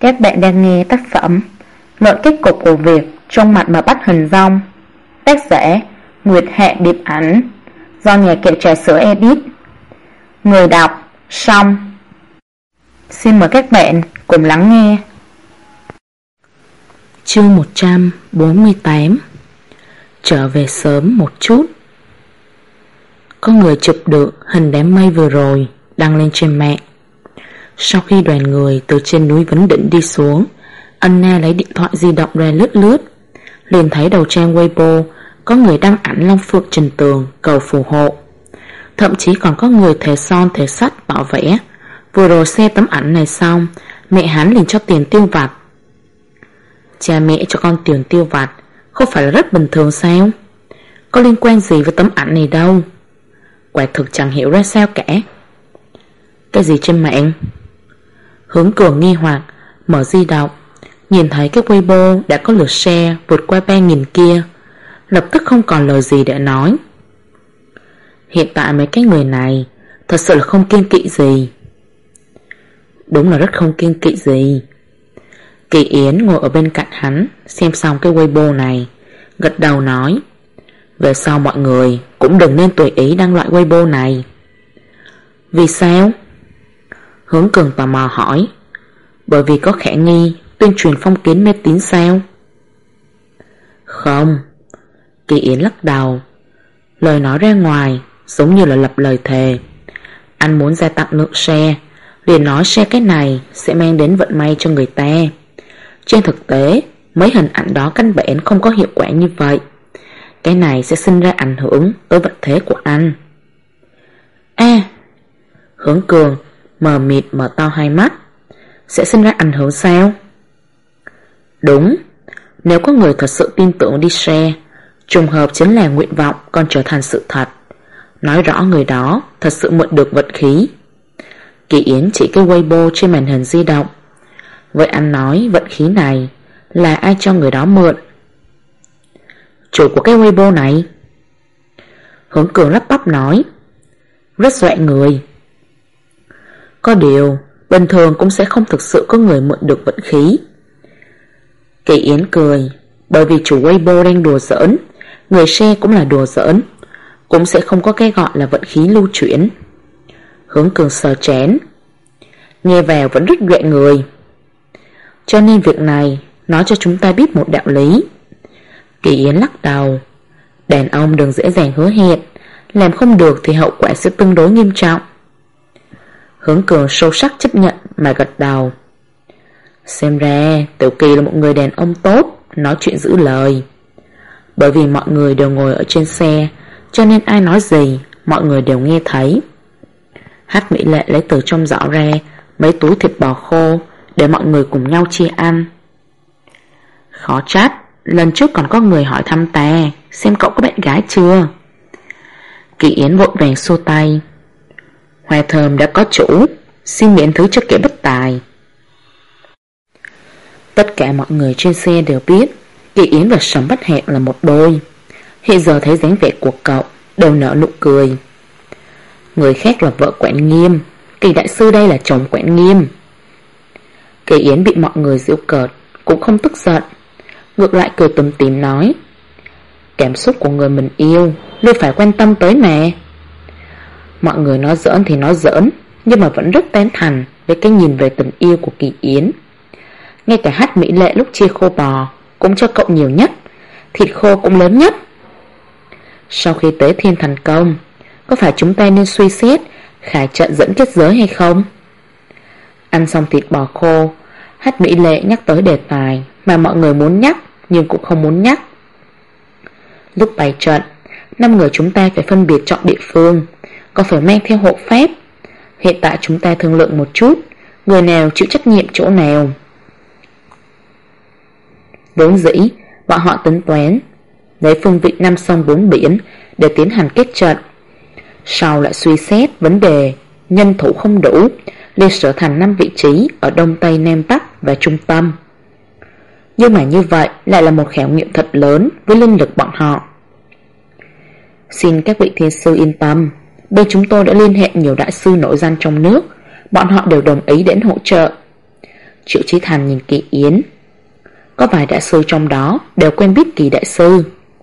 Các bạn đang nghe tác phẩm Luận kết cục của việc trong mặt mà bắt hình dong, tác giả Nguyệt Hạ Điệp Ảnh, do nhà kệ trà sữa edit. Người đọc Song. Xin mời các bạn cùng lắng nghe. Chương 148. Trở về sớm một chút. Có người chụp được hình đám mây vừa rồi đăng lên trên mạng. Sau khi đoàn người từ trên núi Vấn Đỉnh đi xuống, Anna lấy điện thoại di động ra lướt, liền thấy đầu trang Weibo có người đăng ảnh Long Phượng Trần Tường cầu phù hộ. Thậm chí còn có người thề son thề sắt tỏ vẻ vừa rồi xe tấm ảnh này xong, mẹ hắn liền cho tiền tiêu vặt. Cha mẹ cho con tiền tiêu vặt không phải là rất bình thường sao? Có liên quan gì với tấm ảnh này đâu? Quả thực chẳng hiểu ra sao cả. Cái gì trên mạng? Hướng Cường nghi hoặc mở di động, nhìn thấy cái Weibo đã có lượt share vượt qua 3.000 kia, lập tức không còn lời gì để nói. Hiện tại mấy cái người này thật sự là không kiêng kỵ gì. Đúng là rất không kiêng kỵ gì. Kỳ Yến ngồi ở bên cạnh hắn, xem xong cái Weibo này, gật đầu nói: về sau mọi người cũng đừng nên tùy ý đăng loại Weibo này. Vì sao? Hướng Cường tò mò hỏi. Bởi vì có khả nghi tuyên truyền phong kiến mê tín sao? Không. Kỳ Yến lắc đầu. Lời nói ra ngoài giống như là lập lời thề. Anh muốn gia tăng lượng share, liền nói share cái này sẽ mang đến vận may cho người ta. Trên thực tế, mấy hình ảnh đó căn bản không có hiệu quả như vậy. Cái này sẽ sinh ra ảnh hưởng tới vận thế của anh. Hướng Cường mờ mịt mở to hai mắt. Sẽ sinh ra ảnh hưởng sao? Đúng. Nếu có người thật sự tin tưởng đi share, trùng hợp chính là nguyện vọng còn trở thành sự thật, nói rõ người đó thật sự mượn được vận khí. Kỳ Yến chỉ cái Weibo trên màn hình di động. Vậy anh nói vận khí này là ai cho người đó mượn? Chủ của cái Weibo này. Hướng Cường lắp bắp nói: rất dọa người. Có điều bình thường cũng sẽ không thực sự có người mượn được vận khí. Kỳ Yến cười. Bởi vì chủ Weibo đang đùa giỡn, người share cũng là đùa giỡn, cũng sẽ không có cái gọi là vận khí lưu chuyển. Hướng Cường sờ chén. Nghe vào vẫn rất dọa người. Cho nên việc này nói cho chúng ta biết một đạo lý. Kỳ Yến lắc đầu. Đàn ông đừng dễ dàng hứa hẹn, làm không được thì hậu quả sẽ tương đối nghiêm trọng. Hướng Cường sâu sắc chấp nhận mà gật đầu. Xem ra Tiểu Kỳ là một người đàn ông tốt, nói chuyện giữ lời. Bởi vì mọi người đều ngồi ở trên xe, cho nên ai nói gì mọi người đều nghe thấy. Hát Mỹ Lệ lấy từ trong giỏ ra mấy túi thịt bò khô để mọi người cùng nhau chia ăn. Khó trách lần trước còn có người hỏi thăm ta xem cậu có bạn gái chưa. Kỳ Yến vội vàng xua tay. Hoa thơm đã có chủ, xin miễn thứ cho kẻ bất tài. Tất cả mọi người trên xe đều biết Kỳ Yến và Sầm Bất Hẹn là một đôi. Hiện giờ thấy dáng vẻ của cậu đều nở nụ cười. Người khác là vợ Quản Nghiêm, Kỳ đại sư đây là chồng Quản Nghiêm. Kỳ Yến bị mọi người giễu cợt cũng không tức giận, ngược lại cười tủm tỉm nói: cảm xúc của người mình yêu luôn phải quan tâm tới mà. Mọi người nói giỡn thì nói giỡn, nhưng mà vẫn rất tán thành với cái nhìn về tình yêu của Kỳ Yến. Ngay cả Hát Mỹ Lệ lúc chia khô bò cũng cho cậu nhiều nhất, thịt khô cũng lớn nhất. Sau khi tế thiên thành công, có phải chúng ta nên suy xét khải trận dẫn kết giới hay không? Ăn xong thịt bò khô, Hát Mỹ Lệ nhắc tới đề tài mà mọi người muốn nhắc nhưng cũng không muốn nhắc. Lúc bày trận, 5 người chúng ta phải phân biệt chọn địa phương, còn phải mang theo hộ phép. Hiện tại chúng ta thương lượng một chút, người nào chịu trách nhiệm chỗ nào. Vốn dĩ bọn họ tính toán lấy phương vị 5 sông 4 biển để tiến hành kết trận. Sau lại suy xét vấn đề nhân thủ không đủ, liền trở thành 5 vị trí ở Đông Tây Nam Bắc và Trung Tâm. Nhưng mà như vậy lại là một khảo nghiệm thật lớn với linh lực bọn họ. Xin các vị thiên sư yên tâm, bên chúng tôi đã liên hệ nhiều đại sư nổi danh trong nước, bọn họ đều đồng ý đến hỗ trợ. Triệu Chí Thành nhìn Kỳ Yến. Có vài đại sư trong đó đều quen biết Kỳ đại sư.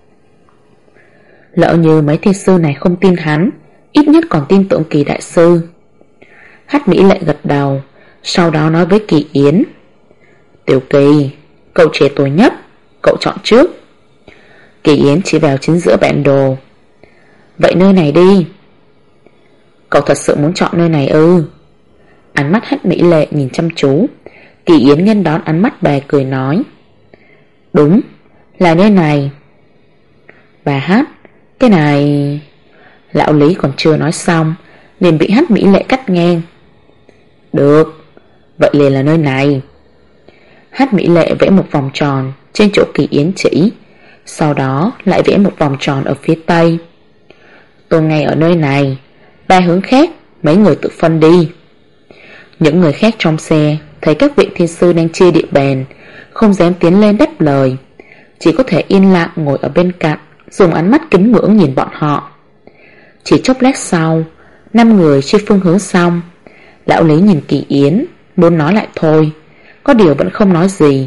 Lỡ như mấy thiên sư này không tin hắn, ít nhất còn tin tưởng Kỳ đại sư. Hách Mỹ Lệ gật đầu, sau đó nói với Kỳ Yến. Tiểu Kỳ, cậu trẻ tuổi nhất, cậu chọn trước. Kỳ Yến chỉ vào chính giữa bản đồ. Vậy nơi này đi. Cậu thật sự muốn chọn nơi này ư? Ánh mắt Hách Mỹ Lệ nhìn chăm chú. Kỳ Yến nghênh đón ánh mắt bà cười nói. Đúng, là nơi này. Bà Hát, cái này... Lão Lý còn chưa nói xong liền bị Hách Mỹ Lệ cắt ngang. Được, vậy liền là nơi này. Hách Mỹ Lệ vẽ một vòng tròn trên chỗ Kỳ Yến chỉ, sau đó lại vẽ một vòng tròn ở phía tây. Tôi ngay ở nơi này, ba hướng khác mấy người tự phân đi. Những người khác trong xe thấy các vị thiên sư đang chia địa bàn, không dám tiến lên đáp lời, chỉ có thể yên lặng ngồi ở bên cạnh, dùng ánh mắt kính ngưỡng nhìn bọn họ. Chỉ chốc lát sau, 5 người chia phương hướng xong, lão Lý nhìn Kỳ Yến, muốn nói lại thôi, có điều vẫn không nói gì.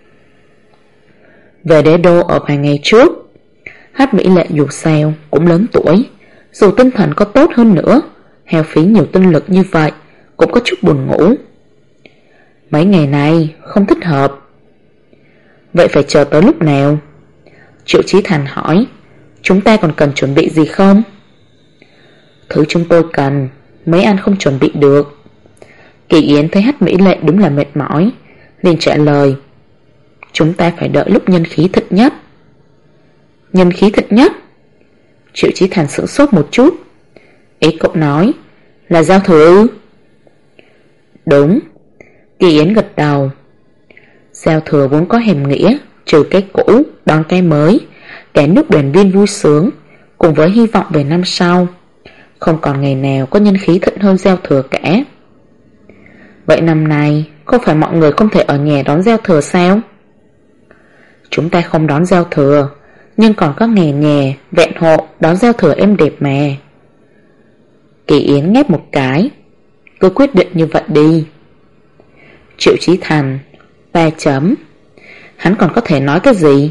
Về đế đô ở vài ngày trước, Hát Mỹ Lệ dù sao cũng lớn tuổi, dù tinh thần có tốt hơn nữa, hao phí nhiều tinh lực như vậy cũng có chút buồn ngủ. Mấy ngày này không thích hợp. Vậy phải chờ tới lúc nào? Triệu Chí Thành hỏi. Chúng ta còn cần chuẩn bị gì không? Thứ chúng tôi cần mấy anh không chuẩn bị được. Kỳ Yến thấy Hách Mỹ Lệ đúng là mệt mỏi, liền trả lời. Chúng ta phải đợi lúc nhân khí thịnh nhất. Nhân khí thịnh nhất? Triệu Chí Thành sửng sốt một chút. Ý cậu nói là giao thừa ư? Đúng. Kỳ Yến gật đầu. Giao thừa vốn có hàm nghĩa trừ cái cũ đón cái mới, cả nước đoàn viên vui sướng, cùng với hy vọng về năm sau. Không còn ngày nào có nhân khí thịnh hơn giao thừa cả. Vậy năm nay không phải mọi người không thể ở nhà đón giao thừa sao? Chúng ta không đón giao thừa, nhưng còn có ngày nhà vẹn hộ đón giao thừa êm đẹp mà. Kỳ Yến ngáp một cái. Cứ quyết định như vậy đi. Triệu Chí Thành 3 chấm. Hắn còn có thể nói cái gì?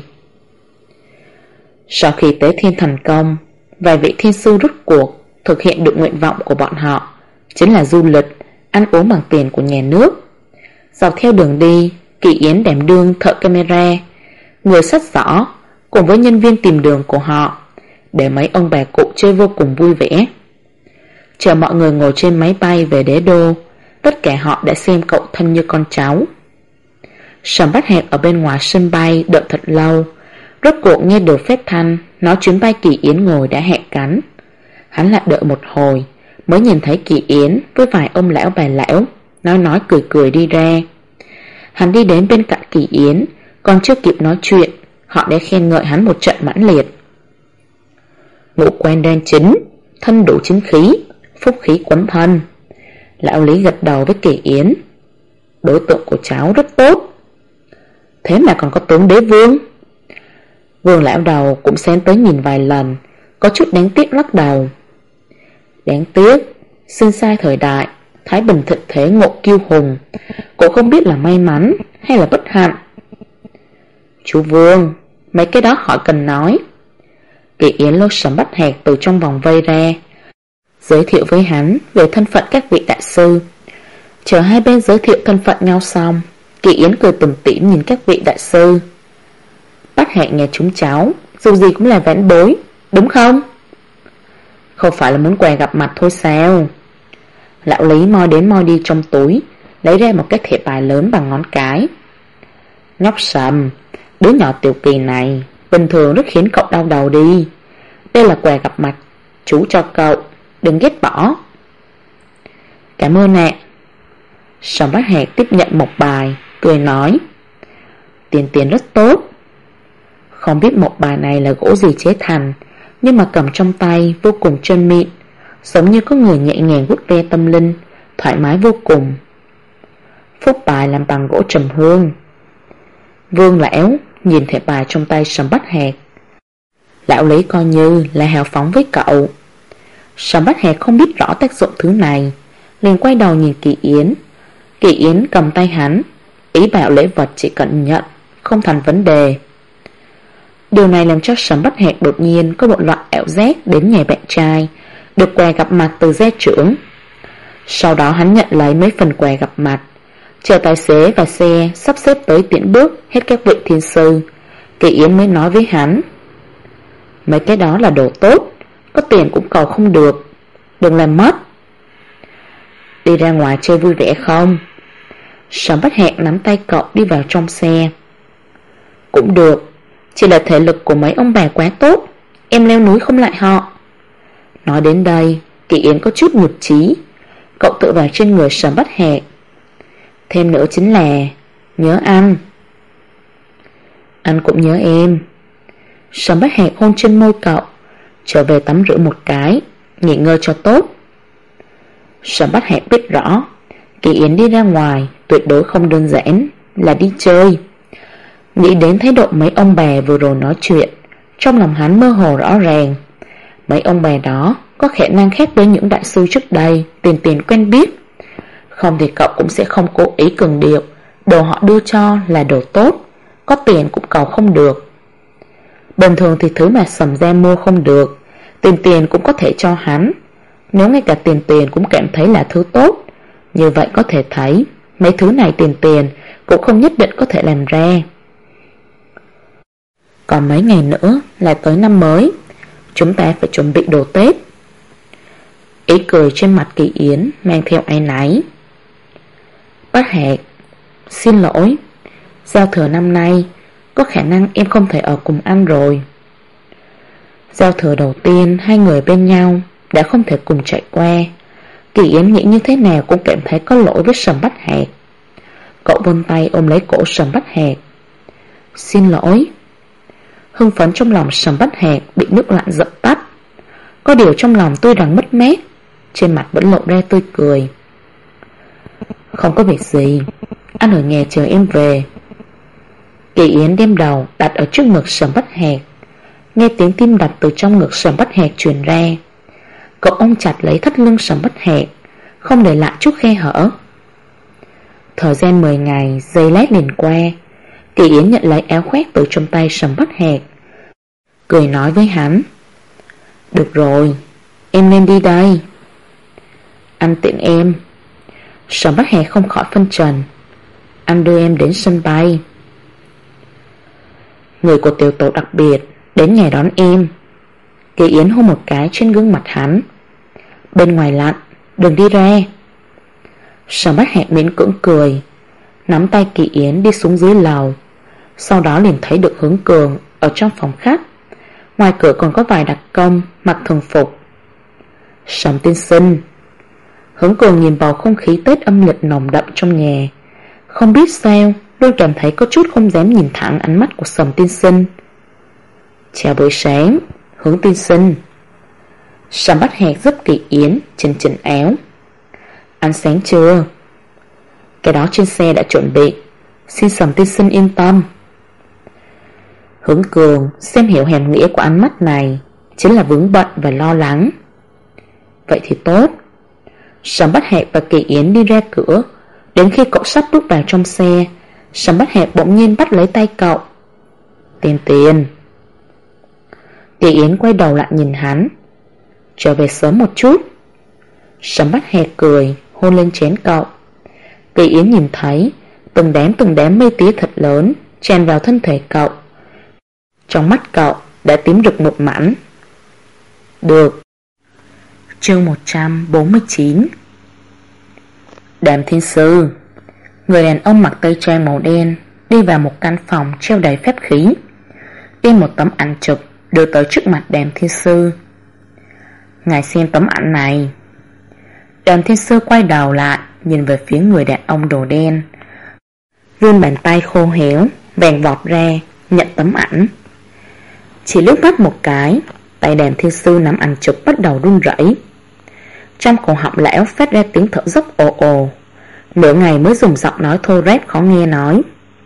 Sau khi tế thiên thành công, vài vị thiên sư rút cuộc thực hiện được nguyện vọng của bọn họ, chính là du lịch, ăn uống bằng tiền của nhà nước. Dọc theo đường đi, Kỳ Yến đảm đương thợ camera, người sách giỏ, cùng với nhân viên tìm đường của họ, để mấy ông bà cụ chơi vô cùng vui vẻ. Chờ mọi người ngồi trên máy bay về đế đô, tất cả họ đã xem cậu thân như con cháu. Sầm Bát Hạc ở bên ngoài sân bay đợi thật lâu, rốt cuộc nghe được phép thanh nói chuyến bay Kỳ Yến ngồi đã hẹn cánh. Hắn lại đợi một hồi mới nhìn thấy Kỳ Yến với vài ông lão bà lão nói cười cười đi ra. Hắn đi đến bên cạnh Kỳ Yến, còn chưa kịp nói chuyện, họ đã khen ngợi hắn một trận mãnh liệt. Ngũ quan đen chính, thân đủ chính khí, phúc khí quấn thân. Lão Lý gật đầu với Kỳ Yến. Đối tượng của cháu rất tốt. Thế mà còn có tướng đế vương. Vương lão đầu cũng xén tới nhìn vài lần, có chút đáng tiếc lắc đầu. Đáng tiếc, sinh sai thời đại, thái bình thịnh thế ngộ kiêu hùng, cũng không biết là may mắn hay là bất hạnh. Chú Vương, mấy cái đó họ cần nói. Kỳ Yến lôi Sầm Bát Hạc từ trong vòng vây ra, giới thiệu với hắn về thân phận các vị đại sư. Chờ hai bên giới thiệu thân phận nhau xong, Kỳ Yến cười tủm tỉm nhìn các vị đại sư. Bát Hạc nhà chúng cháu dù gì cũng là vãn bối, đúng không? Không phải là muốn quà gặp mặt thôi sao? Lão Lý moi đến moi đi trong túi, lấy ra một cái thẻ bài lớn bằng ngón cái. Nhóc Sầm, đứa nhỏ Tiểu Kỳ này bình thường rất khiến cậu đau đầu đi. Đây là quà gặp mặt chú cho cậu, đừng ghét bỏ. Cảm ơn ạ. Sầm Bát Hạc tiếp nhận một bài, cười nói. Tiền rất tốt. Không biết một bài này là gỗ gì chế thành, nhưng mà cầm trong tay vô cùng trơn mịn, giống như có người nhẹ nhàng vuốt ve tâm linh, thoải mái vô cùng. Phúc bài làm bằng gỗ trầm hương. Vương lão nhìn thẻ bài trong tay Sầm Bát Hạc. Lão Lý coi như là hào phóng với cậu. Sầm Bát Hạc không biết rõ tác dụng thứ này, liền quay đầu nhìn Kỳ Yến. Kỳ Yến cầm tay hắn, ý bảo lễ vật chỉ cần nhận, không thành vấn đề. Điều này làm cho Sầm Bất Hẹn đột nhiên có một loại ảo giác đến nhà bạn trai, được quà gặp mặt từ gia trưởng. Sau đó hắn nhận lấy mấy phần quà gặp mặt, chờ tài xế và xe sắp xếp tới tiễn bước hết các vị thiên sư, Kỳ Yến mới nói với hắn: mấy cái đó là đồ tốt, có tiền cũng cầu không được, đừng làm mất. Đi ra ngoài chơi vui vẻ không? Sầm Bất Hẹn nắm tay cậu đi vào trong xe. Cũng được, chỉ là thể lực của mấy ông bà quá tốt, em leo núi không lại họ. Nói đến đây, Kỳ Yến có chút nhụt chí. Cậu tựa vào trên người Sầm Bất Hẹn. Thêm nữa chính là nhớ anh. Anh cũng nhớ em. Sầm Bất Hẹn hôn trên môi cậu, trở về tắm rửa một cái, nghỉ ngơi cho tốt. Sầm Bất Hẹn biết rõ Kỳ Yến đi ra ngoài tuyệt đối không đơn giản là đi chơi. Nghĩ đến thái độ mấy ông bà vừa rồi nói chuyện, trong lòng hắn mơ hồ rõ ràng. Mấy ông bà đó có khả năng khác với những đại sư trước đây tiền quen biết. Không thì cậu cũng sẽ không cố ý cường điệu đồ họ đưa cho là đồ tốt, có tiền cũng cầu không được. Bình thường thì thứ mà Sầm gia mua không được, tiền cũng có thể cho hắn. Nếu ngay cả tiền cũng cảm thấy là thứ tốt, như vậy có thể thấy mấy thứ này tiền cũng không nhất định có thể làm ra. Còn mấy ngày nữa là tới năm mới, chúng ta phải chuẩn bị đồ Tết. Ý cười trên mặt Kỳ Yến mang theo áy náy. Bất Hẹn, xin lỗi, giao thừa năm nay có khả năng em không thể ở cùng anh rồi. Giao thừa đầu tiên hai người bên nhau đã không thể cùng chạy qua. Kỳ Yến nghĩ như thế nào cũng cảm thấy có lỗi với Sầm Bất Hẹn. Cậu vươn tay ôm lấy cổ Sầm Bất Hẹn. Xin lỗi. Hưng phấn trong lòng Sầm Bất Hẹn bị nước lạnh dập tắt. Có điều trong lòng tuy rằng mất mát, trên mặt vẫn lộ ra tươi cười. Không có việc gì, anh ở nhà chờ em về. Kỳ Yến đem đầu đặt ở trước ngực Sầm Bất Hẹn. Nghe tiếng tim đập từ trong ngực Sầm Bất Hẹn truyền ra. Cậu ôm chặt lấy thắt lưng Sầm Bất Hẹn, không để lại chút khe hở. Thời gian 10 ngày giây lát liền qua. Kỳ Yến nhận lấy áo khoác từ trong tay Sầm Bất Hẹn, cười nói với hắn: được rồi, em nên đi đây. Anh tiện em. Sầm Bất Hẹn không khỏi phân trần. Anh đưa em đến sân bay. Người của tiểu tổ đặc biệt đến nhà đón em. Kỳ Yến hôn một cái trên gương mặt hắn. Bên ngoài lạnh, đừng đi ra. Sầm Bất Hẹn miễn cưỡng cười, nắm tay Kỳ Yến đi xuống dưới lầu. Sau đó liền thấy được Hướng Cường ở trong phòng khách. Ngoài cửa còn có vài đặc công mặc thường phục. Sầm tiên sinh. Hướng Cường nhìn vào không khí Tết âm lịch nồng đậm trong nhà, không biết sao luôn cảm thấy có chút không dám nhìn thẳng ánh mắt của Sầm tiên sinh. Chào buổi sáng, Hướng tiên sinh. Sầm Bất Hẹn giúp Kỳ Yến chỉnh áo. Ăn sáng chưa? Cái đó trên xe đã chuẩn bị, xin Sầm tiên sinh yên tâm. Hướng Cường xem hiểu hàm nghĩa của ánh mắt này chính là vướng bận và lo lắng. Vậy thì tốt. Sầm Bất Hẹn và Kỳ Yến đi ra cửa. Đến khi cậu sắp bước vào trong xe, Sầm Bất Hẹn bỗng nhiên bắt lấy tay cậu. Tiền. Kỳ Yến quay đầu lại nhìn hắn. Trở về sớm một chút. Sầm Bất Hẹn cười, hôn lên trán cậu. Kỳ Yến nhìn thấy từng đám mây tía thật lớn tràn vào thân thể cậu. Trong mắt cậu đã tím rực một mảnh. Được. Chương 149. Đàm thiên sư. Người đàn ông mặc tây trang màu đen đi vào một căn phòng treo đầy phép khí, đem một tấm ảnh chụp đưa tới trước mặt Đàm thiên sư. Ngài xem tấm ảnh này. Đàm thiên sư quay đầu lại nhìn về phía người đàn ông đồ đen, vươn bàn tay khô héo vàng vọt ra nhận tấm ảnh. Chỉ liếc mắt một cái, tay Đàm thiên sư nắm ảnh chụp bắt đầu run rẩy. Trong cổ họng lão phát ra tiếng thở dốc ồ ồ. Nửa ngày mới dùng giọng nói thô ráp khó nghe nói: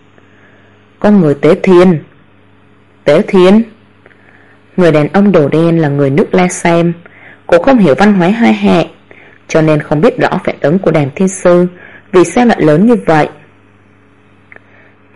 Con người Tế Thiên. Tế Thiên? Người đàn ông đồ đen là người nước La Sam, cũng không hiểu văn hóa hai hạ, cho nên không biết rõ phản ứng của Đàm thiên sư vì sao lại lớn như vậy.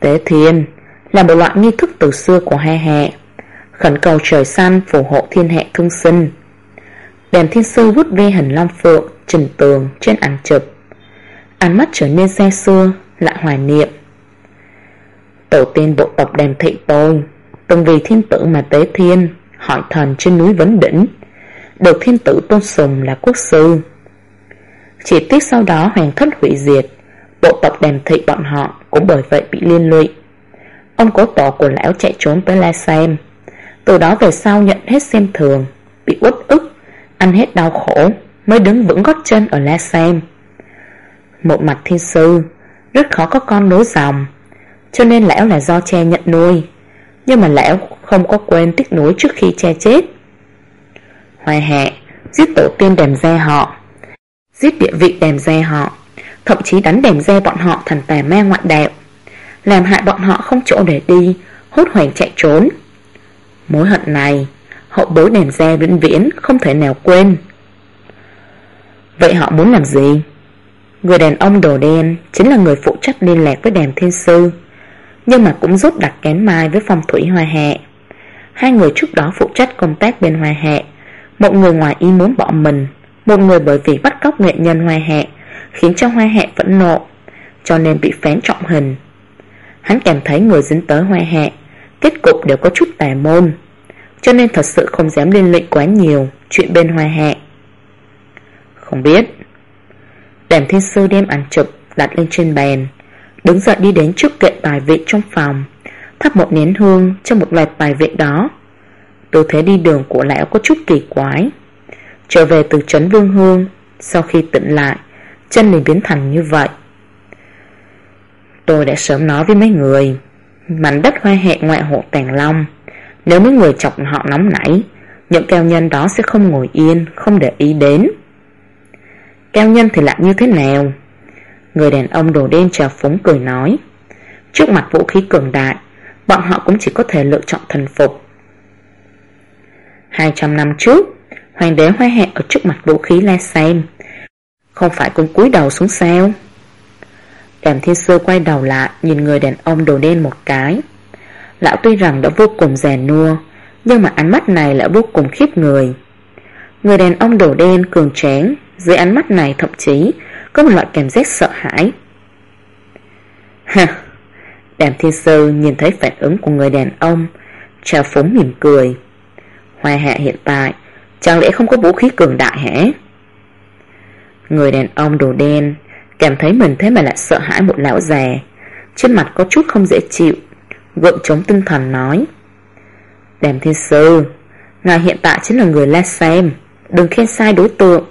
Tế thiên là một loại nghi thức từ xưa của hai hệ, khẩn cầu trời xanh phù hộ thiên hệ thương sinh. Đàm thiên sư vuốt ve hình long phượng trình tường trên ảnh chụp, ánh mắt trở nên xa xưa lại hoài niệm. Tổ tiên bộ tộc Đàm thị tôi từng vì thiên tử mà tế thiên, hỏi thần trên núi Vấn Đỉnh, được thiên tử tôn sùng là quốc sư. Chỉ tiếc sau đó hoàng thất hủy diệt, bộ tộc Đàm thị bọn họ cũng bởi vậy bị liên lụy. Ông cố tổ của lão chạy trốn tới La Xem, từ đó về sau nhận hết xem thường, bị uất ức, ăn hết đau khổ, mới đứng vững gót chân ở La Xem. Một mặt thiên sư rất khó có con nối dòng, cho nên lão là do cha nhận nuôi, nhưng mà lão không có quên tiếc nuối trước khi cha chết. Hoài Hạ giết tổ tiên Đàm gia họ, giết địa vị Đàm gia họ, thậm chí đánh Đàm gia bọn họ thành tà ma ngoại đạo, làm hại bọn họ không chỗ để đi, hốt hoảng chạy trốn. Mối hận này hậu bối Đàm gia vĩnh viễn không thể nào quên. Vậy họ muốn làm gì? Người đàn ông đồ đen chính là người phụ trách liên lạc với Đàm thiên sư, nhưng mà cũng rút đặt kén mai với phong thủy Hoa Hạ. Hai người trước đó phụ trách công tác bên Hoa Hạ, một người ngoài ý muốn bỏ mình, một người bởi vì bắt cóc nghệ nhân Hoa Hạ khiến cho Hoa Hạ phẫn nộ, cho nên bị phán trọng hình. Hắn cảm thấy người dính tới Hoa Hạ kết cục đều có chút tà môn, cho nên thật sự không dám liên lụy quá nhiều chuyện bên Hoa Hạ. Không biết. Đàm thiên sư đem ảnh chụp đặt lên trên bàn, đứng dậy đi đến trước kệ bài vị trong phòng, thắp một nén hương cho một loạt bài vị đó. Tư thế đi đường của lão có chút kỳ quái. Trở về từ trấn Vương Hương, sau khi tỉnh lại, chân liền biến thành như vậy. Tôi đã sớm nói với mấy người, mảnh đất Hoa Hạ ngoại hộ Tàng Long, nếu mấy người chọc họ nóng nảy, những cao nhân đó sẽ không ngồi yên, không để ý đến. Cao nhân thì lại như thế nào? Người đàn ông đồ đen trào phúng cười nói, trước mặt vũ khí cường đại, bọn họ cũng chỉ có thể lựa chọn thần phục. 200 năm trước, hoàng đế Hoa Hạ ở trước mặt vũ khí La Xem, không phải cũng cúi đầu xuống sao? Đàm thiên sư quay đầu lại nhìn người đàn ông đồ đen một cái. Lão tuy rằng đã vô cùng già nua, nhưng mà ánh mắt này lại vô cùng khiếp người. Người đàn ông đồ đen cường tráng, dưới ánh mắt này thậm chí có một loại cảm giác sợ hãi. Ha! Đàm thiên sư nhìn thấy phản ứng của người đàn ông, trào phúng mỉm cười. Hoa Hạ hiện tại chẳng lẽ không có vũ khí cường đại hả? Người đàn ông đồ đen cảm thấy mình thế mà lại sợ hãi một lão già, trên mặt có chút không dễ chịu, gượng chống tinh thần nói, Đàm thiên sư, ngài hiện tại chính là người La Xem, đừng khen sai đối tượng.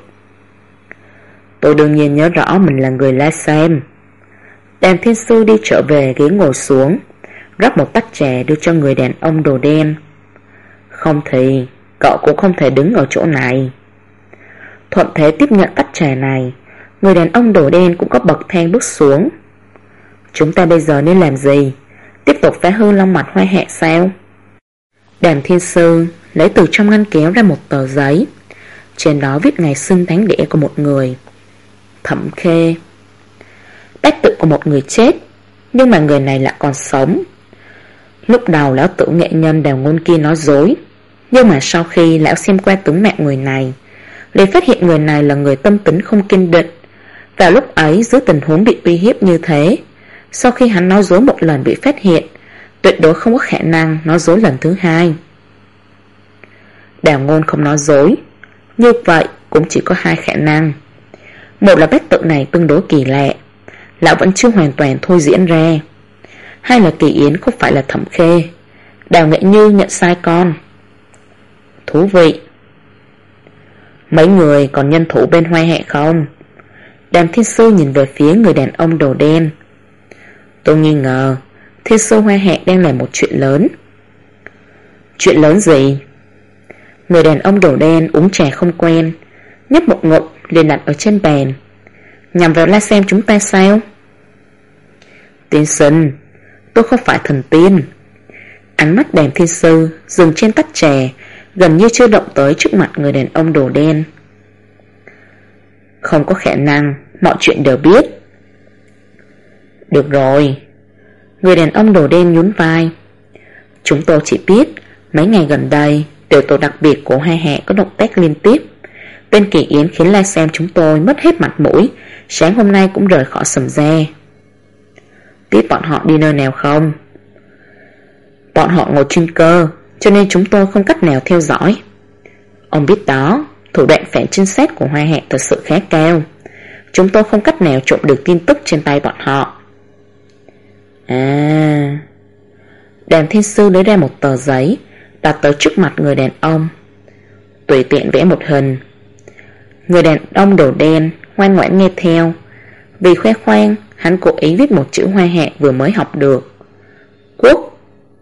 Tôi đương nhiên nhớ rõ mình là người La Xem. Đàm thiên sư đi trở về ghế ngồi xuống, rót một tách trà đưa cho người đàn ông đồ đen. Không thì cậu cũng không thể đứng ở chỗ này. Thuận thế tiếp nhận tách trà này, người đàn ông đồ đen cũng có bậc thang bước xuống. Chúng ta bây giờ nên làm gì? Tiếp tục phá hư Long Mạch Hoa Hạ sao? Đàm thiên sư lấy từ trong ngăn kéo ra một tờ giấy, trên đó viết ngày sinh tháng đẻ của một người, Thẩm Khê. Bát tự của một người chết, nhưng mà người này lại còn sống. Lúc đầu lão tử nghệ nhân Đào Ngôn kia nói dối, nhưng mà sau khi lão xem qua tướng mạo người này, liền phát hiện người này là người tâm tính không kiên định. Vào lúc ấy dưới tình huống bị uy hiếp như thế, sau khi hắn nói dối một lần bị phát hiện, tuyệt đối không có khả năng nói dối lần thứ hai. Đào Ngôn không nói dối, như vậy cũng chỉ có hai khả năng. Một là bát tự này tương đối kỳ lạ, lão vẫn chưa hoàn toàn thôi diễn ra. Hai là Kỳ Yến không phải là Thẩm Khê, Đào Nghệ Như nhận sai con. Thú vị. Mấy người còn nhân thủ bên Hoa Hạ không? Đàm thiên sư nhìn về phía người đàn ông đồ đen. Tôi nghi ngờ thiên sư Hoa Hạ đang làm một chuyện lớn. Chuyện lớn gì? Người đàn ông đồ đen uống trà không quen, nhấp một ngụm liền đặt ở trên bàn. Nhằm vào La Xem chúng ta sao? Tiên sinh, tôi không phải thần tiên. Ánh mắt Đàm thiên sư dừng trên tách trà, gần như chưa động tới trước mặt người đàn ông đồ đen. Không có khả năng, mọi chuyện đều biết. Được rồi. Người đàn ông đồ đen nhún vai. Chúng tôi chỉ biết mấy ngày gần đây tiểu tổ đặc biệt của Hoa Hạ có động tác liên tiếp. Tên Kỳ Yến khiến lai xem chúng tôi mất hết mặt mũi, sáng hôm nay cũng rời khỏi Sầm Gia. Biết bọn họ đi nơi nào không? Bọn họ ngồi chuyên cơ, cho nên chúng tôi không cách nào theo dõi. Ông biết đó, thủ đoạn phản trinh sát của Hoa Hạ thật sự khá cao. Chúng tôi không cách nào trộm được tin tức trên tay bọn họ. À... Đàm Thiên Sư lấy ra một tờ giấy, đặt tới trước mặt người đàn ông, tùy tiện vẽ một hình. Người đàn ông đầu đen ngoan ngoãn nghe theo. Vì khoe khoang, hắn cố ý viết một chữ Hoa Hạ vừa mới học được. Quốc.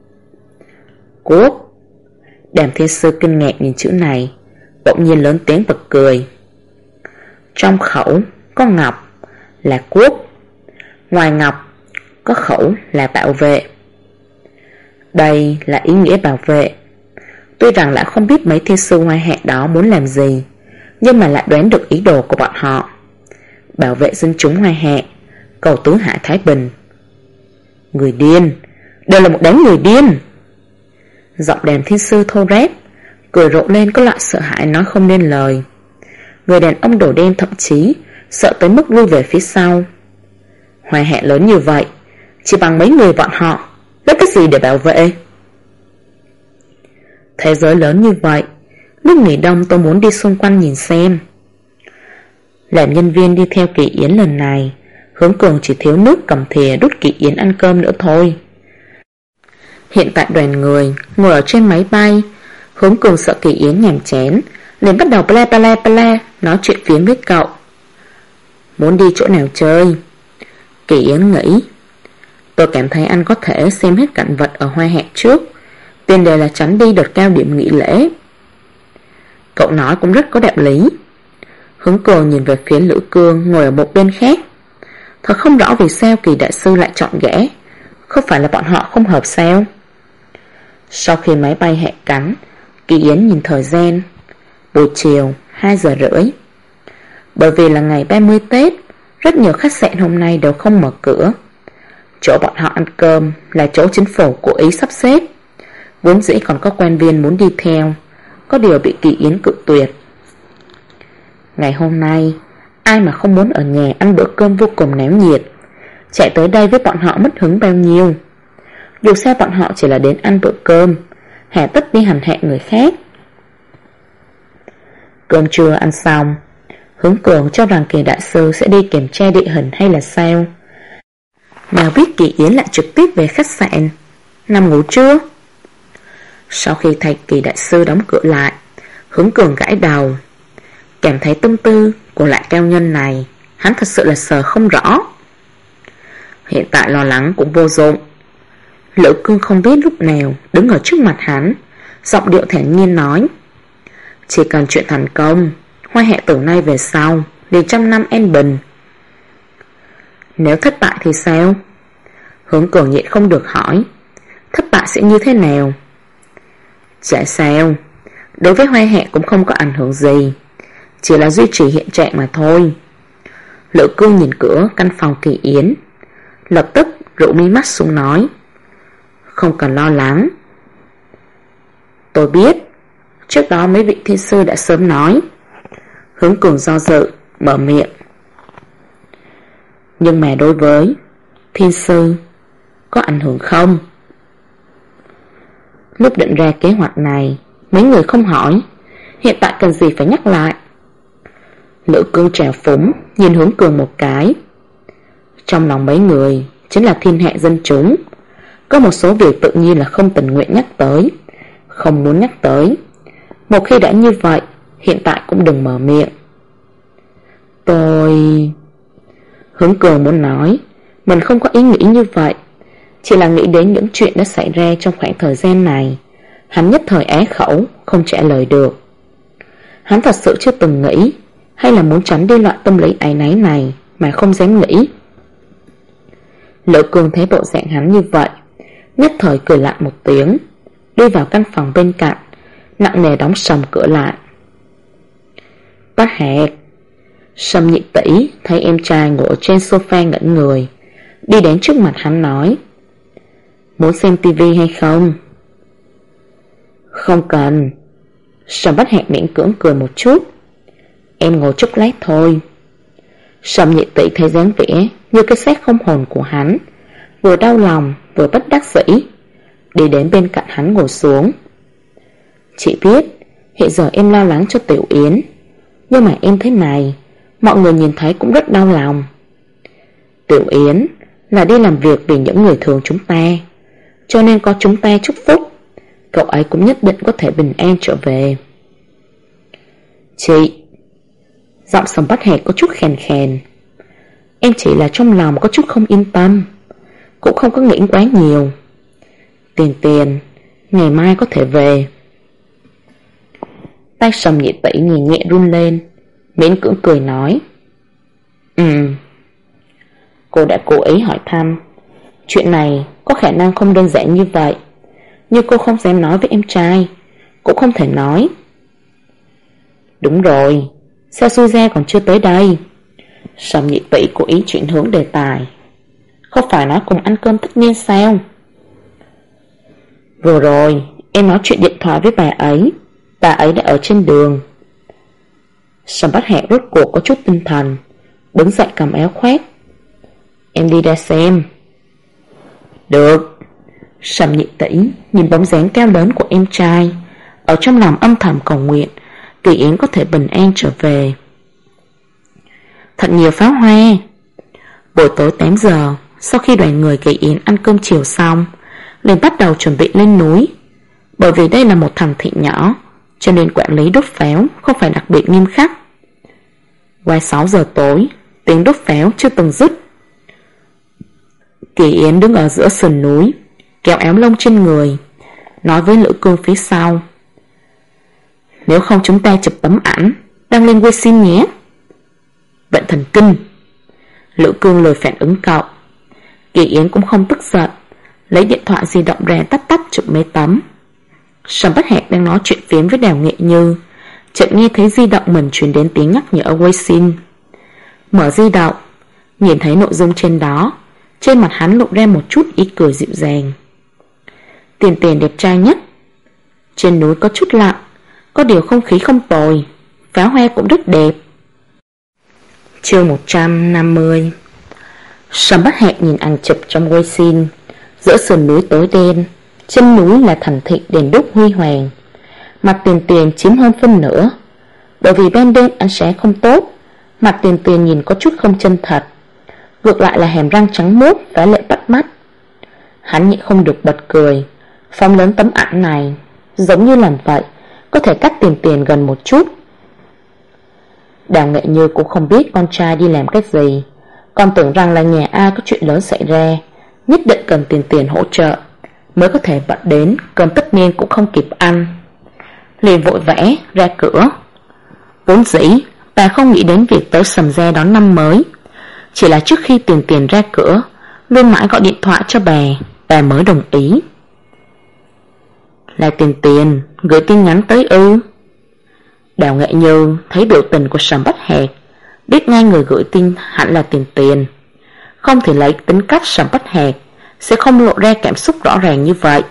Quốc. Đàm Thiên Sư kinh ngạc nhìn chữ này, bỗng nhiên lớn tiếng bật cười. Trong khẩu có ngọc là quốc, ngoài ngọc có khẩu là bảo vệ. Đây là ý nghĩa bảo vệ. Tuy rằng lại không biết mấy thiên sư Hoa Hạ đó muốn làm gì, nhưng mà lại đoán được ý đồ của bọn họ. Bảo vệ dân chúng Hoa Hạ, cầu tứ hải thái bình. Người điên, đây là một đám người điên. Giọng Đàm Thiên Sư thô ráp, cười rộ lên có loại sợ hãi nói không nên lời. Người đàn ông đồ đen thậm chí sợ tới mức lui về phía sau. Hoa Hạ lớn như vậy, chỉ bằng mấy người bọn họ, lấy cái gì để bảo vệ? Thế giới lớn như vậy, lúc nghỉ đông tôi muốn đi xung quanh nhìn xem. Làm nhân viên đi theo Kỳ Yến lần này, Hướng Cường chỉ thiếu nước cầm thìa đút Kỳ Yến ăn cơm nữa thôi. Hiện tại đoàn người ngồi ở trên máy bay, Hướng Cường sợ Kỳ Yến nhàm chán, liền bắt đầu bla bla bla nói chuyện phiếm với cậu. Muốn đi chỗ nào chơi? Kỳ Yến nghĩ, tôi cảm thấy anh có thể xem hết cảnh vật ở Hoa Hạ trước, tiền đề là tránh đi đợt cao điểm nghỉ lễ. Cậu nói cũng rất có đạo lý. Hướng Cường nhìn về phía Lữ Cương ngồi ở một bên khác. Thật không rõ vì sao Kỳ đại sư lại chọn gã. Không phải là bọn họ không hợp sao? Sau khi máy bay hạ cánh, Kỳ Yến nhìn thời gian. Buổi chiều 2 giờ rưỡi. Bởi vì là ngày 30 Tết, rất nhiều khách sạn hôm nay đều không mở cửa. Chỗ bọn họ ăn cơm là chỗ chính phủ cố ý sắp xếp. Vốn dĩ còn có quan viên muốn đi theo, có điều bị Kỳ Yến cự tuyệt. Ngày hôm nay, ai mà không muốn ở nhà ăn bữa cơm vô cùng náo nhiệt. Chạy tới đây với bọn họ mất hứng bao nhiêu. Dù sao bọn họ chỉ là đến ăn bữa cơm, hà tất đi hành hạ người khác. Cơm trưa ăn xong, Hướng Cường cho rằng Kỳ đại sư sẽ đi kiểm tra địa hình hay là sao. Nào biết Kỳ Yến lại trực tiếp về khách sạn. Nằm ngủ chưa? Sau khi thầy Kỳ đại sư đóng cửa lại, Hướng Cường gãi đầu. Cảm thấy tâm tư của lại cao nhân này, hắn thật sự là sờ không rõ. Hiện tại lo lắng cũng vô dụng. Lữ Cương không biết lúc nào đứng ở trước mặt hắn, giọng điệu thản nhiên nói, chỉ cần chuyện thành công, Hoa Hạ từ nay về sau liền 100 năm an bình. Nếu thất bại thì sao? Hướng Cường nhịn không được hỏi, thất bại sẽ như thế nào? Chả sao, đối với Hoa Hạ cũng không có ảnh hưởng gì, chỉ là duy trì hiện trạng mà thôi. Lữ Cương nhìn cửa căn phòng Kỳ Yến, lập tức rũ mi mắt xuống nói, không cần lo lắng. Tôi biết, trước đó mấy vị thiên sư đã sớm nói. Hướng Cường do dự, mở miệng. Nhưng mà đối với thiên sư có ảnh hưởng không? Lúc định ra kế hoạch này, mấy người không hỏi, hiện tại cần gì phải nhắc lại. Lữ Cương trào phúng nhìn Hướng Cường một cái. Trong lòng mấy người chính là thiên hạ dân chúng, có một số việc tự nhiên là không tình nguyện nhắc tới, không muốn nhắc tới. Một khi đã như vậy, hiện tại cũng đừng mở miệng. Tôi... Hướng Cường muốn nói mình không có ý nghĩ như vậy, chỉ là nghĩ đến những chuyện đã xảy ra trong khoảng thời gian này. Hắn nhất thời á khẩu, không trả lời được. Hắn thật sự chưa từng nghĩ, hay là muốn tránh đi loại tâm lý áy náy này mà không dám nghĩ. Lữ Cương thấy bộ dạng hắn như vậy, nhất thời cười lại một tiếng, đi vào căn phòng bên cạnh, nặng nề đóng sầm cửa lại. Bác Hạc. Sâm Nhị Tỷ thấy em trai ngồi trên sofa ngẩn người, đi đến trước mặt hắn nói, Muốn xem tivi hay không? Không cần. Sầm Bách Hạc miễn cưỡng cười một chút. Em ngồi chốc lát thôi. Sầm Nhị Tỷ thấy dáng vẻ như cái xác không hồn của hắn, vừa đau lòng vừa bất đắc dĩ, đi đến bên cạnh hắn ngồi xuống. Chị biết hiện giờ em lo lắng cho Tiểu Yến, nhưng mà em thế này mọi người nhìn thấy cũng rất đau lòng. Tiểu Yến là đi làm việc vì những người thường chúng ta, cho nên có chúng ta chúc phúc, cậu ấy cũng nhất định có thể bình an trở về. Chị. Giọng Sầm Bách Hạc có chút khèn khèn. Em chỉ là trong lòng có chút không yên tâm, cũng không có nghĩ quá nhiều. Tiền ngày mai có thể về. Tay Sầm Nhị Tỷ nhẹ nhẹ run lên, miễn cưỡng cười nói. Cô đã cố ý hỏi thăm. Chuyện này có khả năng không đơn giản như vậy, nhưng cô không dám nói với em trai, cũng không thể nói. Đúng rồi, sao xui ra còn chưa tới đây? Sầm Nhị Tỷ cố ý chuyển hướng đề tài. Không phải nói cùng ăn cơm tất niên sao? Vừa rồi em nói chuyện điện thoại với bà ấy đã ở trên đường. Sầm Bách Hạc rốt cuộc có chút tinh thần, đứng dậy cầm áo khoác. Em đi ra xem. Được. Sầm Nhị Tỷ nhìn bóng dáng cao lớn của em trai, ở trong lòng âm thầm cầu nguyện Kỳ Yến có thể bình an trở về. Thật nhiều pháo hoa. Buổi tối 8 giờ, sau khi đoàn người Kỳ Yến ăn cơm chiều xong, liền bắt đầu chuẩn bị lên núi. Bởi vì đây là một thành thị nhỏ, cho nên quản lý đốt pháo không phải đặc biệt nghiêm khắc. Qua 6 giờ tối, tiếng đốt pháo chưa từng dứt. Kỳ Yến đứng ở giữa sườn núi, kéo áo lông trên người, nói với Lữ Cương phía sau. Nếu không chúng ta chụp tấm ảnh đăng lên Weixin nhé. Bệnh thần kinh. Lữ Cương lời phản ứng cậu. Kỳ Yến cũng không tức giận, lấy điện thoại di động ra tắt chụp mấy tấm. Sầm Bách Hạc đang nói chuyện phiếm với Đào Nghệ Như, chợt nghe thấy di động mình truyền đến tiếng nhắc nhở Weixin. Mở di động, nhìn thấy nội dung trên đó, trên mặt hắn lộ ra một chút ý cười dịu dàng. Tiền đẹp trai nhất. Trên núi có chút lặng, có điều không khí không tồi, pháo hoa cũng rất đẹp. Chương 150. Sầm Bách Hạc nhìn ảnh chụp trong Weixin. Giữa sườn núi tối đen, chân núi là thành thị đèn đuốc huy hoàng. Mặt Tiền chiếm hơn phân nửa. Bởi vì ban đêm ánh sáng không tốt, mặt Tiền nhìn có chút không chân thật. Ngược lại là hàm răng trắng muốt phá lệ bắt mắt. Hắn nhịn không được bật cười, phóng lớn tấm ảnh này, giống như làm vậy có thể cách Tiền gần một chút. Đào Nghệ Như cũng không biết con trai đi làm cái gì, còn tưởng rằng là nhà ai có chuyện lớn xảy ra, nhất định cần Tiền hỗ trợ, mới có thể bận đến cơm tất niên cũng không kịp ăn. Liền vội vã ra cửa. Vốn dĩ bà không nghĩ đến việc tới Sầm Gia đón năm mới, chỉ là trước khi Tiền ra cửa luôn mãi gọi điện thoại cho bà mới đồng ý. Là Tiền gửi tin nhắn tới ư? Đào Nghệ Như thấy biểu tình của Sầm Bách Hạc, biết ngay người gửi tin hẳn là Tiền. Không thể lấy tính cách Sầm Bách Hạc sẽ không lộ ra cảm xúc rõ ràng như vậy.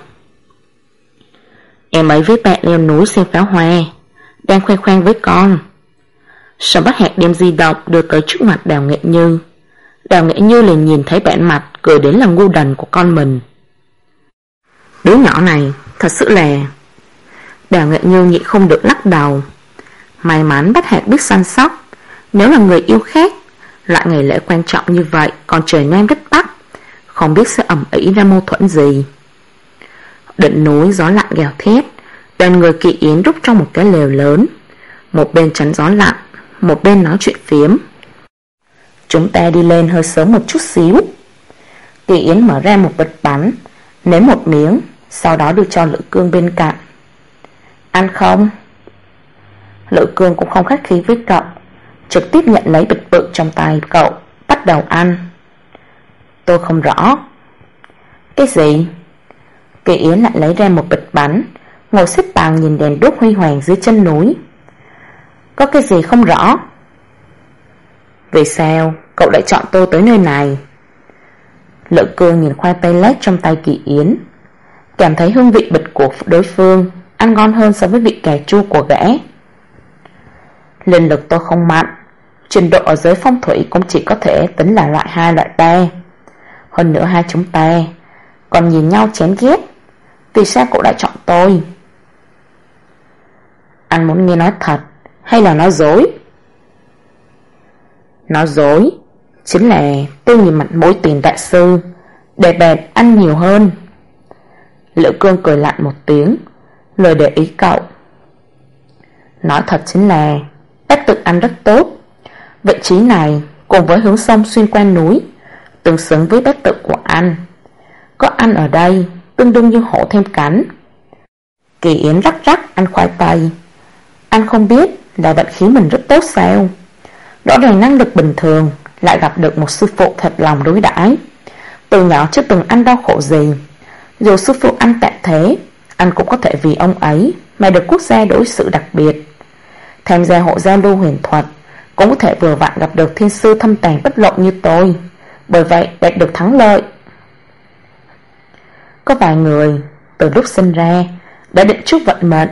Em ấy với bạn leo núi xem pháo hoa, đang khoe khoang với con. Sầm Bách Hạc đem di động đưa tới trước mặt Đào Nghệ Như. Đào Nghệ Như liền nhìn thấy bản mặt cười đến là ngu đần của con mình. Đứa nhỏ này thật sự là... Đào Nghệ Như nhịn không được lắc đầu. May mắn Bách Hạc biết săn sóc, nếu là người yêu khác, lại ngày lễ quan trọng như vậy còn trời nam đất bắc, không biết sẽ ầm ĩ ra mâu thuẫn gì. Đỉnh núi gió lạnh gào thét, đoàn người Kỳ Yến rúc trong một cái lều lớn, một bên tránh gió lạnh, một bên nói chuyện phiếm. Chúng ta đi lên hơi sớm một chút xíu. Kỳ Yến mở ra một bịch bánh, nếm một miếng, sau đó đưa cho Lữ Cương bên cạnh. Ăn không? Lữ Cương cũng không khách khí với cậu, trực tiếp nhận lấy bịch bự trong tay cậu, bắt đầu ăn. Tôi không rõ. Cái gì? Kỳ Yến lại lấy ra một bịch bánh, ngồi xếp bằng nhìn đèn đuốc huy hoàng dưới chân núi. Có cái gì không rõ? Vì sao cậu lại chọn tôi tới nơi này? Lữ Cương nhìn khoai tây lát trong tay Kỳ Yến, cảm thấy hương vị bịch của đối phương ăn ngon hơn so với vị cà chua của gã. Linh lực tôi không mạnh, trình độ ở giới phong thủy cũng chỉ có thể tính là loại 2 loại 3. Hơn nữa hai chúng ta còn nhìn nhau chán ghét, vì sao cậu lại chọn tôi? Anh muốn nghe nói thật hay là nói dối? Nói dối chính là tôi nhìn mặt mũi Tiền đại sư để bèn ăn nhiều hơn. Lữ Cương cười lạnh một tiếng, lời để ý cậu. Nói thật chính là cách tự ăn rất tốt. Vị trí này cùng với hướng sông xuyên qua núi tương xứng với bát tự của anh. Có ăn ở đây tương đương như hổ thêm cánh. Kỳ Yến rắc rắc ăn khoai tây. Anh không biết là vận khí mình rất tốt sao? Rõ ràng năng lực bình thường lại gặp được một sư phụ thật lòng đối đãi. Từ nhỏ chưa từng ăn đau khổ gì, dù sư phụ ăn tệ thế, anh cũng có thể vì ông ấy mà được quốc gia đối xử đặc biệt. Tham gia hội giao lưu huyền thuật cũng có thể vừa vặn gặp được thiên sư thâm tàng bất lộ như tôi, bởi vậy đạt được thắng lợi. Có vài người từ lúc sinh ra đã định trước vận mệnh.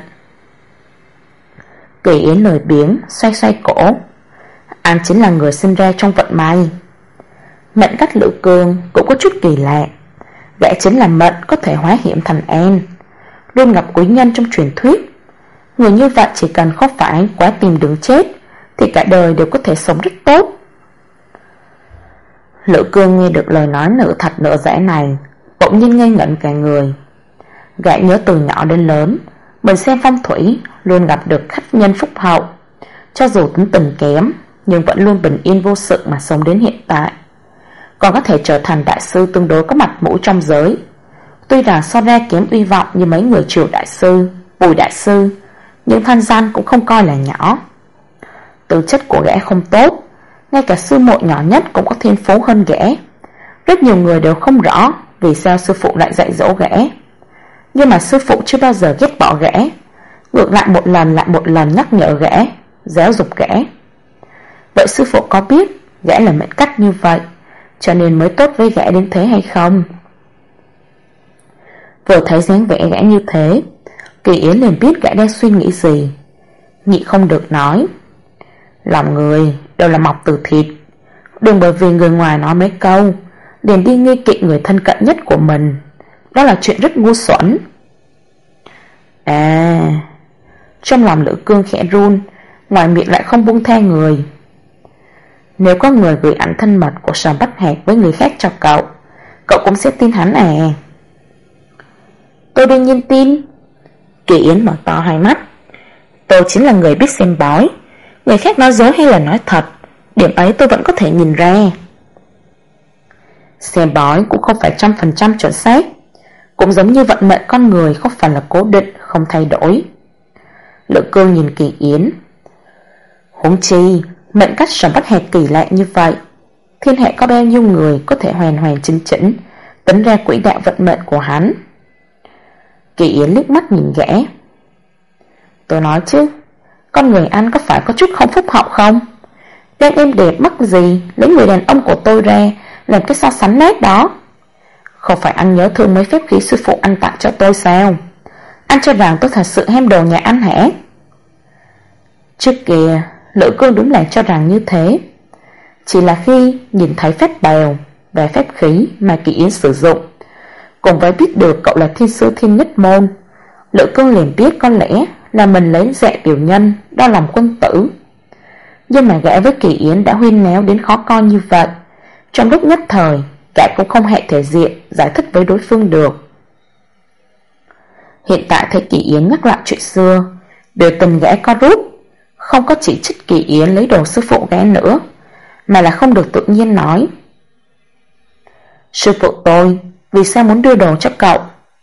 Kỳ Yến lười biếng xoay xoay cổ. Anh chính là người sinh ra trong vận may. Mệnh cách Lữ Cương cũng có chút kỳ lạ. Gã chính là mệnh có thể hóa hiểm thành an, luôn gặp quý nhân trong truyền thuyết. Người như vậy chỉ cần không phải quá tìm đường chết thì cả đời đều có thể sống rất tốt. Lữ Cương nghe được lời nói nửa thật nửa giả này, bỗng nhiên ngây ngẩn cả người. Gã nhớ từ nhỏ đến lớn mình xem phong thủy luôn gặp được khách nhân phúc hậu, cho dù tính tình kém nhưng vẫn luôn bình yên vô sự mà sống đến hiện tại, còn có thể trở thành đại sư tương đối có mặt mũi trong giới. Tuy rằng so ra kém uy vọng như mấy người Triều đại sư, Bùi đại sư, nhưng thanh danh cũng không coi là nhỏ. Tư chất của gã không tốt, ngay cả sư muội nhỏ nhất cũng có thiên phú hơn gã. Rất nhiều người đều không rõ vì sao sư phụ lại dạy dỗ gã, nhưng mà sư phụ chưa bao giờ ghét bỏ gã, ngược lại một lần lại một lần nhắc nhở gã, giáo dục gã. Vậy sư phụ có biết gã là mệnh cách như vậy cho nên mới tốt với gã đến thế hay không? Vừa thấy dáng vẻ gã như thế, Kỳ Yến liền biết gã đang suy nghĩ gì. Nhị không được nói, lòng người đều là mọc từ thịt, đừng bởi vì người ngoài nói mấy câu liền đi nghi kỵ người thân cận nhất của mình. Đó là chuyện rất ngu xuẩn. Trong lòng Lữ Cương khẽ run, ngoài miệng lại không buông tha người. Nếu có người gửi ảnh thân mật của Sở Bách Hạc với người khác cho cậu, cậu cũng sẽ tin hắn à? Tôi đương nhiên tin. Kỳ Yến mở to hai mắt. Tôi chính là người biết xem bói, người khác nói dối hay là nói thật, điểm ấy tôi vẫn có thể nhìn ra. Xem bói cũng không phải 100% chuẩn xác, cũng giống như vận mệnh con người không phải là cố định, không thay đổi. Lữ Cương nhìn Kỳ Yến. Huống chi mệnh cách Sở Bách Hạc kỳ lạ như vậy, thiên hạ có bao nhiêu người có thể hoàn hoàn chính chỉnh tính ra quỹ đạo vận mệnh của hắn? Kỳ Yến liếc mắt nhìn gã. Tôi nói chứ, con người anh có phải có chút không phúc hậu không? Đang êm đẹp mắc gì lấy người đàn ông của tôi ra làm cái so sánh nét đó? Không phải anh nhớ thương mấy phép khí sư phụ anh tặng cho tôi sao? Anh cho rằng tôi thật sự ham đồ nhà anh hả? Trước kia Lữ Cương đúng là cho rằng như thế. Chỉ là khi nhìn thấy phép bào và phép khí mà Kỳ Yến sử dụng, cùng với biết được cậu là thiên sư thiên nhất môn, Lữ Cương liền biết có lẽ là mình lấy dạ tiểu nhân đo lòng quân tử. Nhưng mà gã với Kỳ Yến đã huyên náo đến khó coi như vậy, trong lúc nhất thời gã cũng không hệ thể diện giải thích với đối phương được. Hiện tại thấy Kỳ Yến nhắc lại chuyện xưa, biểu tình gã có rút, không có chỉ trích Kỳ Yến lấy đồ sư phụ gã nữa, mà là không được tự nhiên nói. Sư phụ tôi vì sao muốn đưa đồ cho cậu?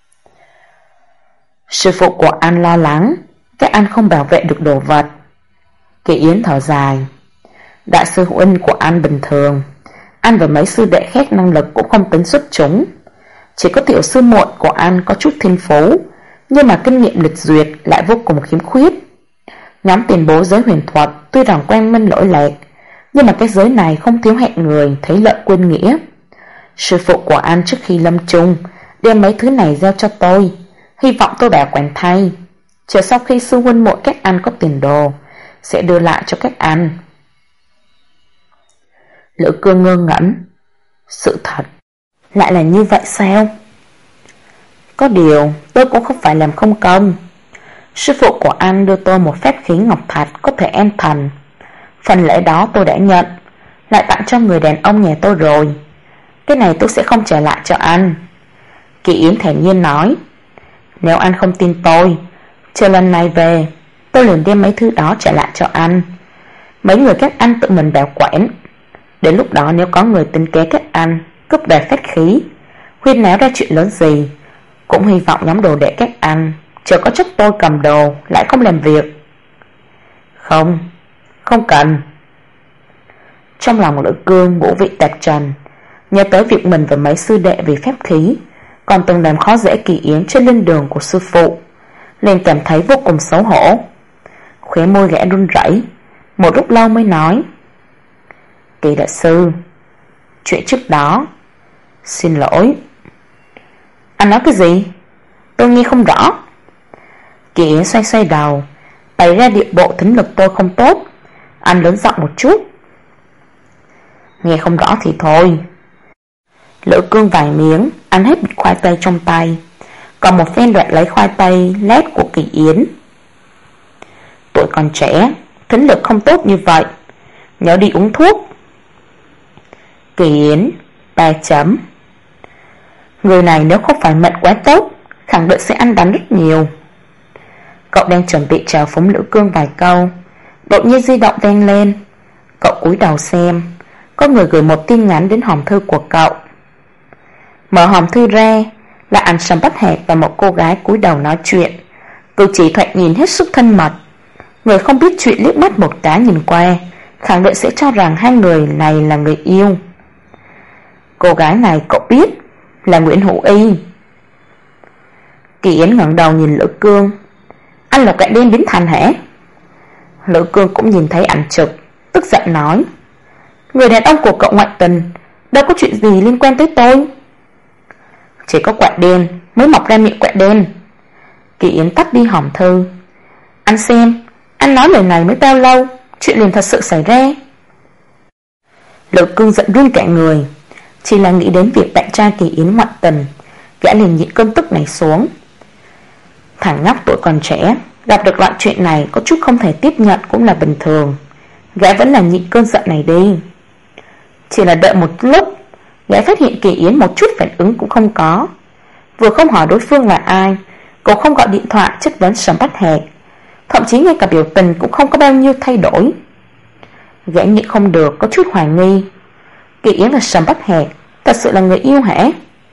Sư phụ của anh lo lắng các anh không bảo vệ được đồ vật. Kỳ Yến thở dài. Đại sư huynh của anh bình thường, anh và mấy sư đệ khác năng lực cũng không tính xuất chúng. Chỉ có tiểu sư muội của anh có chút thiên phú, nhưng mà kinh nghiệm lịch duyệt lại vô cùng khiếm khuyết. Nhóm tiền bối giới huyền thuật tuy rằng quang minh lỗi lạc, nhưng mà cái giới này không thiếu hẹn người thấy lợi quên nghĩa. Sư phụ của anh trước khi lâm chung đem mấy thứ này giao cho tôi, hy vọng tôi bảo quản thay. Chờ sau khi sư huynh muội các anh có tiền đồ sẽ đưa lại cho các anh. Lữ Cương ngơ ngẩn. Sự thật lại là như vậy sao? Có điều tôi cũng không phải làm không công. Sư phụ của anh đưa tôi một phép khí ngọc thạch có thể an thần. Phần lễ đó tôi đã nhận, lại tặng cho người đàn ông nhà tôi rồi. Cái này tôi sẽ không trả lại cho anh. Kỳ Yến thản nhiên nói. Nếu anh không tin tôi, chờ lần này về tôi liền đem mấy thứ đó trả lại cho anh. Mấy người các anh tự mình bảo quản. Đến lúc đó nếu có người tính kế các anh cướp đoạt phách khí, huyên náo ra chuyện lớn gì, cũng hy vọng nhóm đồ đệ các anh chờ có chắc tôi cầm đồ lại không làm việc. Không cần. Trong lòng Lữ Cương ngũ vị tạp trần, nhớ tới việc mình và mấy sư đệ vì phép khí còn từng làm khó dễ Kỳ Yến trên lên đường của sư phụ, liền cảm thấy vô cùng xấu hổ. Khóe môi gã run rẩy, một lúc lâu mới nói. Kỳ đại sư, chuyện trước đó, xin lỗi. Anh nói cái gì? Tôi nghe không rõ. Kỳ Yến xoay đầu, bày ra điệu bộ thính lực tôi không tốt. Anh lớn giọng một chút. Nghe không rõ thì thôi. Lữ Cương vài miếng ăn hết bịch khoai tây trong tay, còn một phen đoạt lấy khoai tây lát của Kỳ Yến. Tuổi còn trẻ, thính lực không tốt như vậy, nhớ đi uống thuốc. Kỳ Yến 3 chấm. Người này nếu không phải mệnh quá tốt, khẳng định sẽ ăn đắng rất nhiều. Cậu đang chuẩn bị chào phúng Lữ Cương vài câu, đột nhiên di động vang lên. Cậu cúi đầu xem, có người gửi một tin nhắn đến hòm thư của cậu. Mở hòm thư ra là ảnh Sầm Bách Hạc và một cô gái cúi đầu nói chuyện, cử chỉ thoạt nhìn hết sức thân mật. Người không biết chuyện liếc mắt một cái nhìn qua, khẳng định sẽ cho rằng hai người này là người yêu. Cô gái này cậu biết, là Nguyễn Hữu Y. Kỳ Yến ngẩng đầu nhìn Lữ Cương. Anh là quạ đen biến thành hả? Lữ Cương cũng nhìn thấy ảnh chụp, tức giận nói. Người đàn ông của cậu ngoại tình, đâu có chuyện gì liên quan tới tôi. Chỉ có quạ đen mới mọc ra miệng quạ đen. Kỳ Yến tắt đi hòm thư. Anh xem, anh nói lời này mới bao lâu, chuyện liền thật sự xảy ra. Lữ Cương giận run cả người. Chỉ là nghĩ đến việc bạn trai Kỳ Yến ngoại tình, gã liền nhịn cơn tức này xuống. Thằng nhóc tuổi còn trẻ, gặp được loại chuyện này có chút không thể tiếp nhận cũng là bình thường. Gã vẫn là nhịn cơn giận này đi. Chỉ là đợi một lúc, gã phát hiện Kỳ Yến một chút phản ứng cũng không có. Vừa không hỏi đối phương là ai, cô không gọi điện thoại chất vấn Sầm Bách Hạc, thậm chí ngay cả biểu tình cũng không có bao nhiêu thay đổi. Gã nhịn không được có chút hoài nghi. Kỳ Yến và Sầm Bách Hạc thật sự là người yêu hả?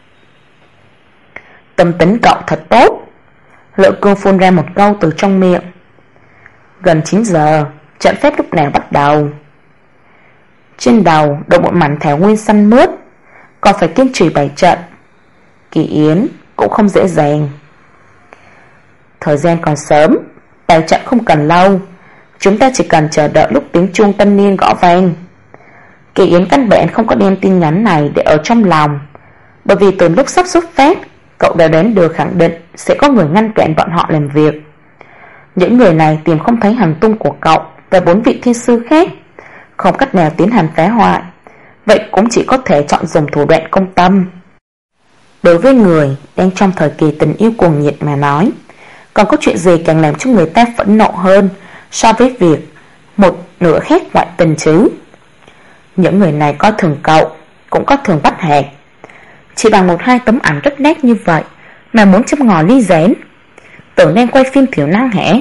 Tâm tính cậu thật tốt. Lữ Cương phun ra một câu từ trong miệng. Gần 9 giờ, trận phép lúc nào bắt đầu? Trên đầu đội một mảnh thảo nguyên xanh mướt, còn phải kiên trì bày trận. Kỳ Yến cũng không dễ dàng. Thời gian còn sớm, bày trận không cần lâu, chúng ta chỉ cần chờ đợi lúc tiếng chuông tân niên gõ vang. Kỳ Yến căn bản không có đem tin nhắn này để ở trong lòng, bởi vì từ lúc sắp xuất phát, cậu đã đến được khẳng định sẽ có người ngăn cản bọn họ làm việc. Những người này tìm không thấy hành tung của cậu và 4 vị thiên sư khác, không cách nào tiến hành phá hoại, vậy cũng chỉ có thể chọn dùng thủ đoạn công tâm. Đối với người đang trong thời kỳ tình yêu cuồng nhiệt mà nói, còn có chuyện gì càng làm cho người ta phẫn nộ hơn so với việc một nửa khác ngoại tình chứ? Những người này có thường cậu, cũng có thường Bách Hạc. Chỉ bằng 1-2 tấm ảnh rất nét như vậy mà muốn châm ngòi ly gián, tưởng đang quay phim thiểu năng hả?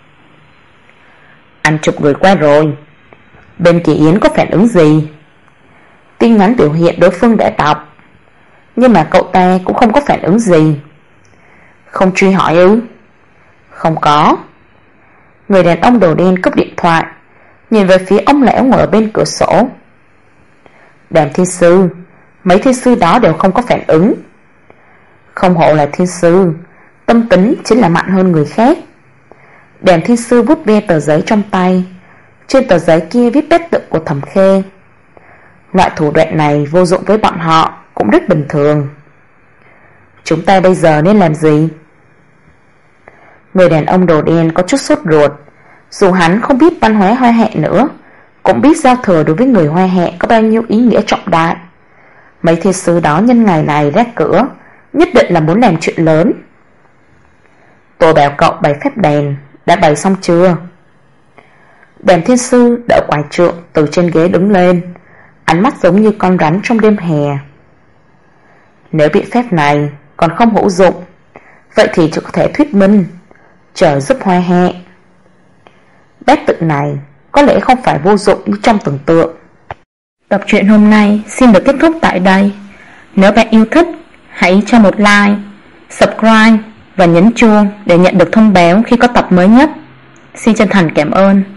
Anh chụp gửi qua rồi. Bên Kỳ Yến có phản ứng gì? Tin nhắn biểu hiện đối phương đã đọc, nhưng mà cậu ta cũng không có phản ứng gì. Không truy hỏi ư? Không có. Người đàn ông đồ đen cúp điện thoại, nhìn về phía ông lão ngồi ở bên cửa sổ. Đàm thiên sư, mấy thiên sư đó đều không có phản ứng. Không hộ là thiên sư, tâm tính chính là mạnh hơn người khác. Đàm thiên sư vuốt ve tờ giấy trong tay. Trên tờ giấy kia viết bét tự của Thẩm Khê. Loại thủ đoạn này vô dụng với bọn họ, cũng rất bình thường. Chúng ta bây giờ nên làm gì? Người đàn ông đồ đen có chút sốt ruột. Dù hắn không biết văn hóa Hoa Hạ nữa, cũng biết giao thừa đối với người Hoa Hạ có bao nhiêu ý nghĩa trọng đại. Mấy thiên sứ đó nhân ngày này ra cửa, nhất định là muốn làm chuyện lớn. Tôi bảo cậu bày phép đèn, đã bày xong chưa? Đèn thiên sư đỡ quải trượng từ trên ghế đứng lên, ánh mắt giống như con rắn trong đêm hè. Nếu biện phép này còn không hữu dụng, vậy thì chỉ có thể thuyết minh trời giúp Hoa Hạ. Bát tự này có lẽ không phải vô dụng như trong tưởng tượng. Tập truyện hôm nay xin được kết thúc tại đây. Nếu bạn yêu thích, hãy cho một like, subscribe và nhấn chuông để nhận được thông báo khi có tập mới nhất. Xin chân thành cảm ơn.